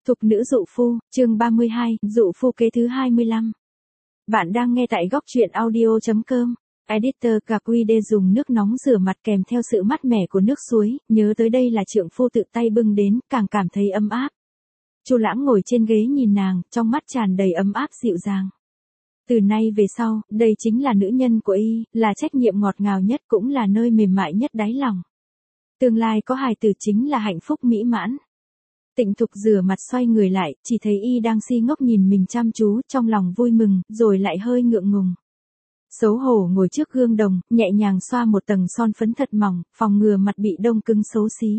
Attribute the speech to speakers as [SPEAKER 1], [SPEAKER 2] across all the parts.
[SPEAKER 1] Thục nữ dụ phu, chương 32, dụ phu kế thứ 25. Bạn đang nghe tại góc truyện audio.com. Editor Capri dùng nước nóng rửa mặt kèm theo sự mát mẻ của nước suối, nhớ tới đây là trượng phu tự tay bưng đến, càng cảm thấy ấm áp. Chu Lãng ngồi trên ghế nhìn nàng, trong mắt tràn đầy ấm áp dịu dàng. Từ nay về sau, đây chính là nữ nhân của y, là trách nhiệm ngọt ngào nhất cũng là nơi mềm mại nhất đáy lòng. Tương lai có hài tử chính là hạnh phúc mỹ mãn. Tịnh Thục rửa mặt xoay người lại, chỉ thấy y đang si ngốc nhìn mình chăm chú, trong lòng vui mừng, rồi lại hơi ngượng ngùng. Xấu hổ ngồi trước gương đồng, nhẹ nhàng xoa một tầng son phấn thật mỏng, phòng ngừa mặt bị đông cứng xấu xí.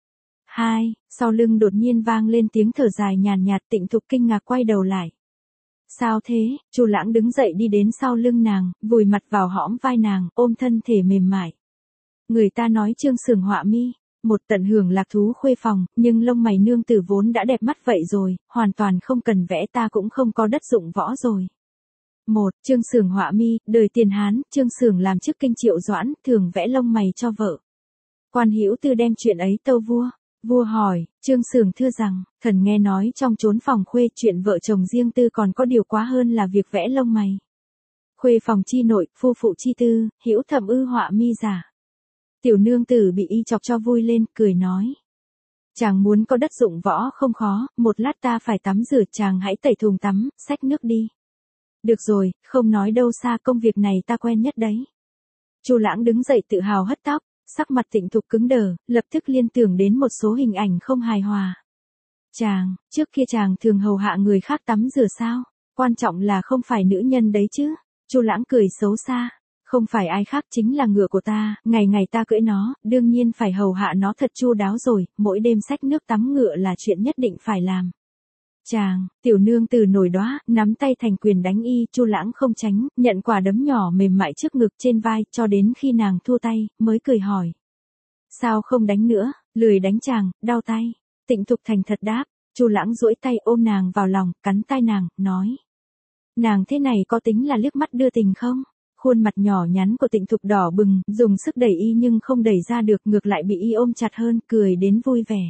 [SPEAKER 1] Sau lưng đột nhiên vang lên tiếng thở dài nhàn nhạt. Tịnh Thục kinh ngạc quay đầu lại. Sao thế? Chu Lãng đứng dậy đi đến sau lưng nàng, vùi mặt vào hõm vai nàng, ôm thân thể mềm mại. Người ta nói Trương Sường họa mi, một tận hưởng lạc thú khuê phòng, nhưng lông mày nương tử vốn đã đẹp mắt vậy rồi, hoàn toàn không cần vẽ, ta cũng không có đất dụng võ rồi. Trương Sường họa mi, đời tiền Hán, Trương Sường làm chức kinh Triệu Doãn, thường vẽ lông mày cho vợ. Quan Hữu Tư đem chuyện ấy tâu vua. Vua hỏi, Trương Sường thưa rằng, thần nghe nói trong chốn phòng khuê chuyện vợ chồng riêng tư còn có điều quá hơn là việc vẽ lông mày. Khuê phòng chi nội, phu phụ chi tư, hữu thẩm ư họa mi giả. Tiểu nương tử bị y chọc cho vui lên, cười nói. Chàng muốn có đất dụng võ không khó, một lát ta phải tắm rửa, chàng hãy tẩy thùng tắm, xách nước đi. Được rồi, không nói đâu xa, công việc này ta quen nhất đấy. Chu Lãng đứng dậy tự hào hất tóc, sắc mặt Tịnh Thục cứng đờ, lập tức liên tưởng đến một số hình ảnh không hài hòa. Trước kia chàng thường hầu hạ người khác tắm rửa sao? Quan trọng là không phải nữ nhân đấy chứ? Chu Lãng cười xấu xa. Không phải ai khác chính là ngựa của ta, ngày ngày ta cưỡi nó, đương nhiên phải hầu hạ nó thật chu đáo rồi, mỗi đêm xách nước tắm ngựa là chuyện nhất định phải làm. Tiểu nương tử nổi đóa, nắm tay thành quyền đánh y, Chu Lãng không tránh, nhận quả đấm nhỏ mềm mại trước ngực trên vai, cho đến khi nàng thua tay, mới cười hỏi. Sao không đánh nữa, lười đánh chàng, đau tay. Tịnh Thục thành thật đáp, Chu Lãng duỗi tay ôm nàng vào lòng, cắn tai nàng, nói. Nàng thế này có tính là liếc mắt đưa tình không? Khuôn mặt nhỏ nhắn của Tịnh Thục đỏ bừng, dùng sức đẩy y nhưng không đẩy ra được, ngược lại bị y ôm chặt hơn, cười đến vui vẻ.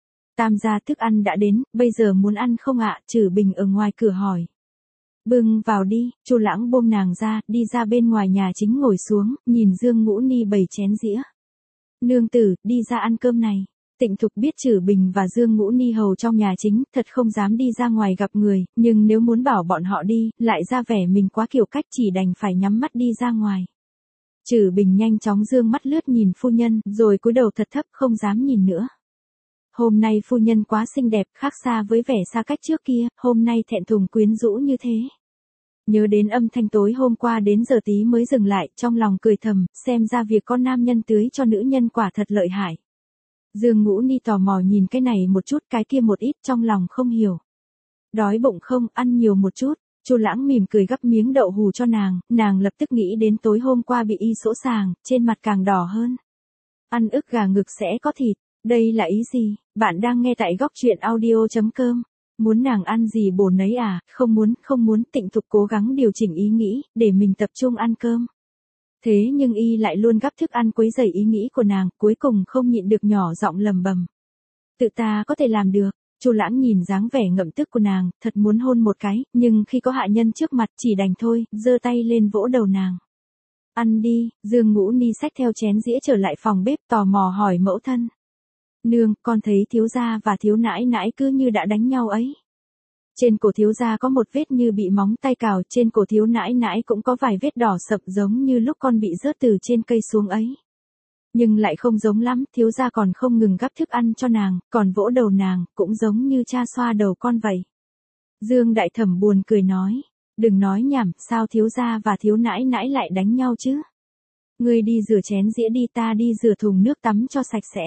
[SPEAKER 1] Tam gia thức ăn đã đến, bây giờ muốn ăn không ạ? Trử Bình ở ngoài cửa hỏi. Bưng vào đi. Chu Lãng buông nàng ra, đi ra bên ngoài nhà chính ngồi xuống, nhìn Dương Ngũ Ni bày chén dĩa. Nương tử, đi ra ăn cơm này. Tịnh Thục biết Trử Bình và Dương Ngũ Ni hầu trong nhà chính, thật không dám đi ra ngoài gặp người, nhưng nếu muốn bảo bọn họ đi, lại ra vẻ mình quá kiểu cách, chỉ đành phải nhắm mắt đi ra ngoài. Trử Bình nhanh chóng dương mắt lướt nhìn phu nhân, rồi cúi đầu thật thấp không dám nhìn nữa. Hôm nay phu nhân quá xinh đẹp, khác xa với vẻ xa cách trước kia, hôm nay thẹn thùng quyến rũ như thế. Nhớ đến âm thanh tối hôm qua đến giờ tí mới dừng lại, trong lòng cười thầm, xem ra việc con nam nhân tưới cho nữ nhân quả thật lợi hại. Dương Ngũ Ni tò mò nhìn cái này một chút, cái kia một ít, trong lòng không hiểu. Đói bụng không, ăn nhiều một chút. Chu Lãng mỉm cười gắp miếng đậu hù cho nàng lập tức nghĩ đến tối hôm qua bị y sỗ sàng, trên mặt càng đỏ hơn. Ăn ức gà ngực sẽ có thịt, đây là ý gì? Bạn đang nghe tại góc truyện audio.com. Muốn nàng ăn gì bổ nấy à? Không muốn. Tịnh Thục cố gắng điều chỉnh ý nghĩ, để mình tập trung ăn cơm. Thế nhưng y lại luôn gắp thức ăn quấy rầy ý nghĩ của nàng, cuối cùng không nhịn được nhỏ giọng lầm bầm. Tự ta có thể làm được. Chu Lãng nhìn dáng vẻ ngậm tức của nàng, thật muốn hôn một cái, nhưng khi có hạ nhân trước mặt chỉ đành thôi, giơ tay lên vỗ đầu nàng. Ăn đi. Dương Ngũ Ni xách theo chén dĩa trở lại phòng bếp, tò mò hỏi mẫu thân. Nương, con thấy thiếu gia và thiếu nãi nãi cứ như đã đánh nhau ấy. Trên cổ thiếu gia có một vết như bị móng tay cào, trên cổ thiếu nãi nãi cũng có vài vết đỏ sậm giống như lúc con bị rớt từ trên cây xuống ấy. Nhưng lại không giống lắm, thiếu gia còn không ngừng gắp thức ăn cho nàng, còn vỗ đầu nàng, cũng giống như cha xoa đầu con vậy. Dương Đại Thẩm buồn cười nói, đừng nói nhảm, sao thiếu gia và thiếu nãi nãi lại đánh nhau chứ? Ngươi đi rửa chén dĩa đi, ta đi rửa thùng nước tắm cho sạch sẽ.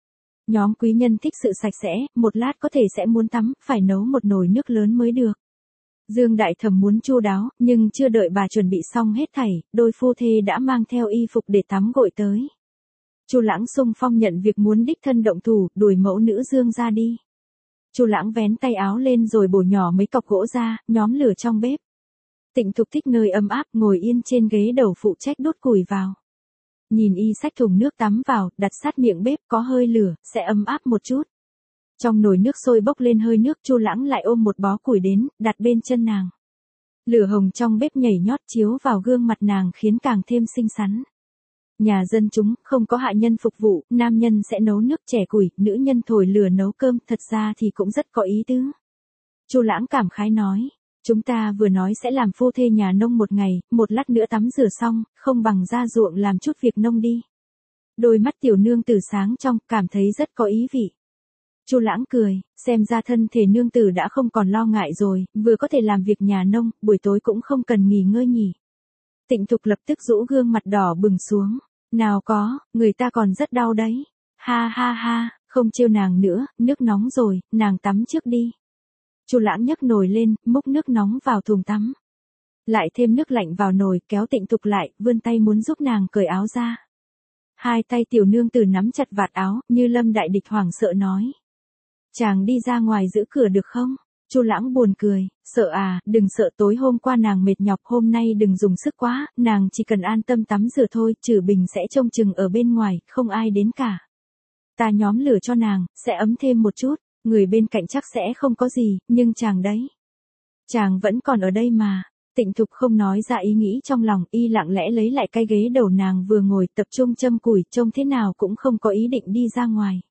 [SPEAKER 1] Nhóm quý nhân thích sự sạch sẽ, một lát có thể sẽ muốn tắm, phải nấu một nồi nước lớn mới được. Dương Đại Thẩm muốn chu đáo, nhưng chưa đợi bà chuẩn bị xong hết thảy, đôi phu thê đã mang theo y phục để tắm gội tới. Chu Lãng xung phong nhận việc muốn đích thân động thủ, đuổi mẫu nữ Dương ra đi. Chu Lãng vén tay áo lên rồi bổ nhỏ mấy cọc gỗ ra, nhóm lửa trong bếp. Tịnh Thục thích nơi ấm áp, ngồi yên trên ghế đầu phụ trách đốt củi vào. Nhìn y xách thùng nước tắm vào, đặt sát miệng bếp có hơi lửa, sẽ ấm áp một chút. Trong nồi nước sôi bốc lên hơi nước, Chu Lãng lại ôm một bó củi đến, đặt bên chân nàng. Lửa hồng trong bếp nhảy nhót chiếu vào gương mặt nàng khiến càng thêm xinh xắn. Nhà dân chúng, không có hạ nhân phục vụ, nam nhân sẽ nấu nước chẻ củi, nữ nhân thổi lửa nấu cơm, thật ra thì cũng rất có ý tứ. Chu Lãng cảm khái nói, chúng ta vừa nói sẽ làm phu thê nhà nông một ngày, một lát nữa tắm rửa xong, không bằng ra ruộng làm chút việc nông đi. Đôi mắt tiểu nương tử sáng trong, cảm thấy rất có ý vị. Chu Lãng cười, xem ra thân thể nương tử đã không còn lo ngại rồi, vừa có thể làm việc nhà nông, buổi tối cũng không cần nghỉ ngơi nhỉ. Tịnh Thục lập tức rũ gương mặt đỏ bừng xuống, nào có, người ta còn rất đau đấy. Ha ha ha, không trêu nàng nữa, nước nóng rồi, nàng tắm trước đi. Chu Lãng nhấc nồi lên, múc nước nóng vào thùng tắm. Lại thêm nước lạnh vào nồi, kéo Tịnh Thục lại, vươn tay muốn giúp nàng cởi áo ra. Hai tay tiểu nương tử nắm chặt vạt áo, như lâm đại địch hoảng sợ nói. Chàng đi ra ngoài giữ cửa được không? Chu Lãng buồn cười, sợ à, đừng sợ, tối hôm qua nàng mệt nhọc, hôm nay đừng dùng sức quá, nàng chỉ cần an tâm tắm rửa thôi, Trử Bình sẽ trông chừng ở bên ngoài, không ai đến cả. Ta nhóm lửa cho nàng, sẽ ấm thêm một chút, người bên cạnh chắc sẽ không có gì, nhưng chàng đấy. Chàng vẫn còn ở đây mà. Tịnh Thục không nói ra ý nghĩ trong lòng, y lặng lẽ lấy lại cái ghế đầu nàng vừa ngồi, tập trung châm củi, trông thế nào cũng không có ý định đi ra ngoài.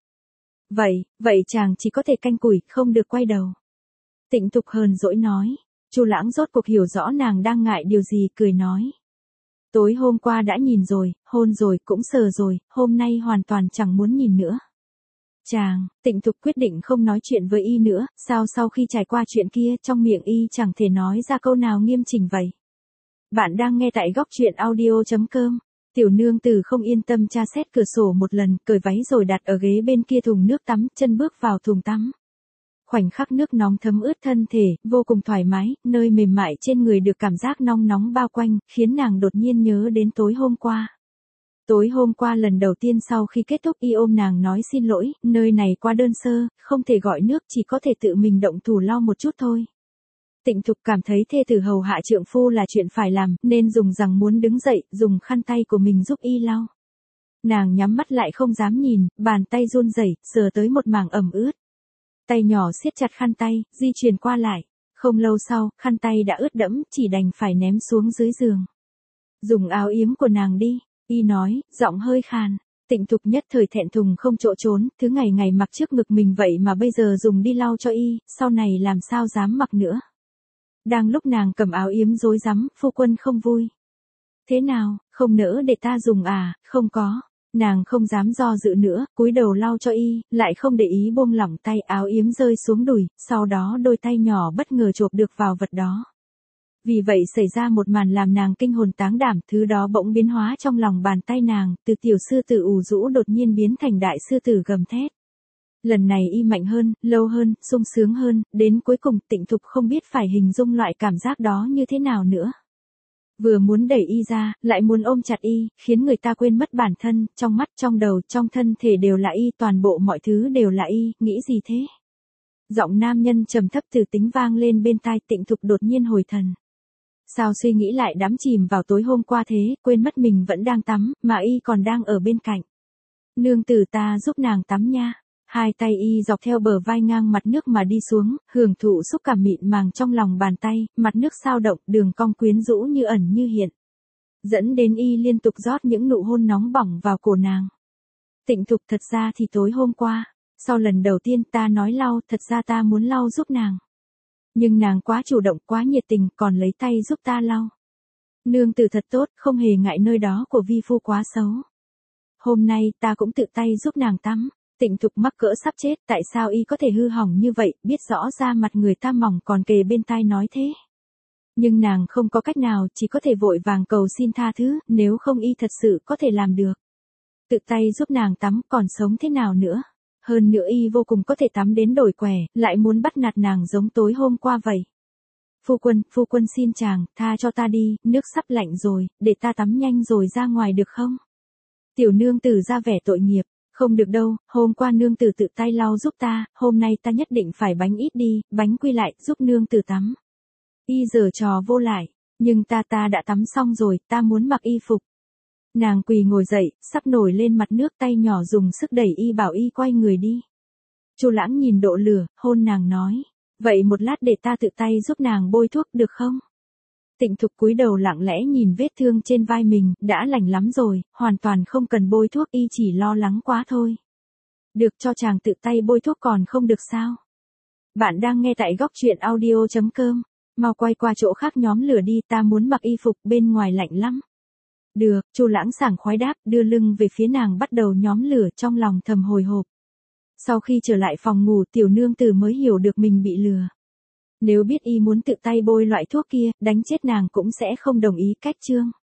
[SPEAKER 1] Vậy chàng chỉ có thể canh củi, không được quay đầu. Tịnh Thục hờn dỗi nói. Chu Lãng rốt cuộc hiểu rõ nàng đang ngại điều gì, cười nói. Tối hôm qua đã nhìn rồi, hôn rồi, cũng sờ rồi, hôm nay hoàn toàn chẳng muốn nhìn nữa. Chàng, Tịnh Thục quyết định không nói chuyện với y nữa, sao sau khi trải qua chuyện kia, trong miệng y chẳng thể nói ra câu nào nghiêm chỉnh vậy. Bạn đang nghe tại góc truyện audio.com. Tiểu nương tử không yên tâm tra xét cửa sổ một lần, cởi váy rồi đặt ở ghế bên kia thùng nước tắm, chân bước vào thùng tắm. Khoảnh khắc nước nóng thấm ướt thân thể, vô cùng thoải mái, nơi mềm mại trên người được cảm giác nóng nóng bao quanh, khiến nàng đột nhiên nhớ đến tối hôm qua. Tối hôm qua lần đầu tiên sau khi kết thúc y ôm nàng nói xin lỗi, nơi này quá đơn sơ, không thể gọi nước, chỉ có thể tự mình động thủ lau một chút thôi. Tịnh Thục cảm thấy thê tử hầu hạ trượng phu là chuyện phải làm, nên dùng rằng muốn đứng dậy, dùng khăn tay của mình giúp y lau. Nàng nhắm mắt lại không dám nhìn, bàn tay run rẩy, sờ tới một mảng ẩm ướt. Tay nhỏ siết chặt khăn tay, di chuyển qua lại. Không lâu sau, khăn tay đã ướt đẫm, chỉ đành phải ném xuống dưới giường. Dùng áo yếm của nàng đi, y nói, giọng hơi khàn. Tịnh Thục nhất thời thẹn thùng không chỗ trốn, thứ ngày ngày mặc trước ngực mình vậy mà bây giờ dùng đi lau cho y, sau này làm sao dám mặc nữa. Đang lúc nàng cầm áo yếm rối rắm, phu quân không vui. Thế nào, không nỡ để ta dùng à? Không có. Nàng không dám do dự nữa, cúi đầu lau cho y, lại không để ý buông lỏng tay, áo yếm rơi xuống đùi, sau đó đôi tay nhỏ bất ngờ chộp được vào vật đó. Vì vậy xảy ra một màn làm nàng kinh hồn táng đảm, thứ đó bỗng biến hóa trong lòng bàn tay nàng, từ tiểu sư tử ủ rũ đột nhiên biến thành đại sư tử gầm thét. Lần này y mạnh hơn, lâu hơn, sung sướng hơn, đến cuối cùng Tịnh Thục không biết phải hình dung loại cảm giác đó như thế nào nữa. Vừa muốn đẩy y ra, lại muốn ôm chặt y, khiến người ta quên mất bản thân, trong mắt, trong đầu, trong thân thể đều là y, toàn bộ mọi thứ đều là y, nghĩ gì thế? Giọng nam nhân trầm thấp từ tính vang lên bên tai, Tịnh Thục đột nhiên hồi thần. Sao suy nghĩ lại đắm chìm vào tối hôm qua thế, quên mất mình vẫn đang tắm, mà y còn đang ở bên cạnh. Nương tử ta giúp nàng tắm nha. Hai tay y dọc theo bờ vai ngang mặt nước mà đi xuống, hưởng thụ xúc cảm mịn màng trong lòng bàn tay, mặt nước sao động, đường cong quyến rũ như ẩn như hiện. Dẫn đến y liên tục rót những nụ hôn nóng bỏng vào cổ nàng. Tịnh Thục, thật ra thì tối hôm qua, sau lần đầu tiên ta nói lau, thật ra ta muốn lau giúp nàng. Nhưng nàng quá chủ động, quá nhiệt tình, còn lấy tay giúp ta lau. Nương tử thật tốt, không hề ngại nơi đó của vi phu quá xấu. Hôm nay ta cũng tự tay giúp nàng tắm. Tịnh Thục mắc cỡ sắp chết, tại sao y có thể hư hỏng như vậy, biết rõ ra mặt người ta mỏng còn kề bên tai nói thế. Nhưng nàng không có cách nào, chỉ có thể vội vàng cầu xin tha thứ, nếu không y thật sự có thể làm được. Tự tay giúp nàng tắm, còn sống thế nào nữa. Hơn nữa y vô cùng có thể tắm đến đổi quẻ, lại muốn bắt nạt nàng giống tối hôm qua vậy. Phu quân xin chàng, tha cho ta đi, nước sắp lạnh rồi, để ta tắm nhanh rồi ra ngoài được không? Tiểu nương tử ra vẻ tội nghiệp. Không được đâu, hôm qua nương tử tự tay lau giúp ta, hôm nay ta nhất định phải bánh ít đi, bánh quy lại, giúp nương tử tắm. Y giở trò vô lại, nhưng ta đã tắm xong rồi, ta muốn mặc y phục. Nàng quỳ ngồi dậy, sắp nổi lên mặt nước, tay nhỏ dùng sức đẩy y bảo y quay người đi. Chu Lãng nhìn độ lửa, hôn nàng nói. Vậy một lát để ta tự tay giúp nàng bôi thuốc được không? Tịnh Thục cúi đầu lặng lẽ nhìn vết thương trên vai mình, đã lành lắm rồi, hoàn toàn không cần bôi thuốc, y chỉ lo lắng quá thôi. Được, cho chàng tự tay bôi thuốc còn không được sao? Bạn đang nghe tại góc truyện audio.com. Mau quay qua chỗ khác nhóm lửa đi, ta muốn mặc y phục, bên ngoài lạnh lắm. Được, Chu Lãng sảng khoái đáp, đưa lưng về phía nàng bắt đầu nhóm lửa, trong lòng thầm hồi hộp. Sau khi trở lại phòng ngủ, tiểu nương tử mới hiểu được mình bị lừa. Nếu biết y muốn tự tay bôi loại thuốc kia, đánh chết nàng cũng sẽ không đồng ý. Cách chương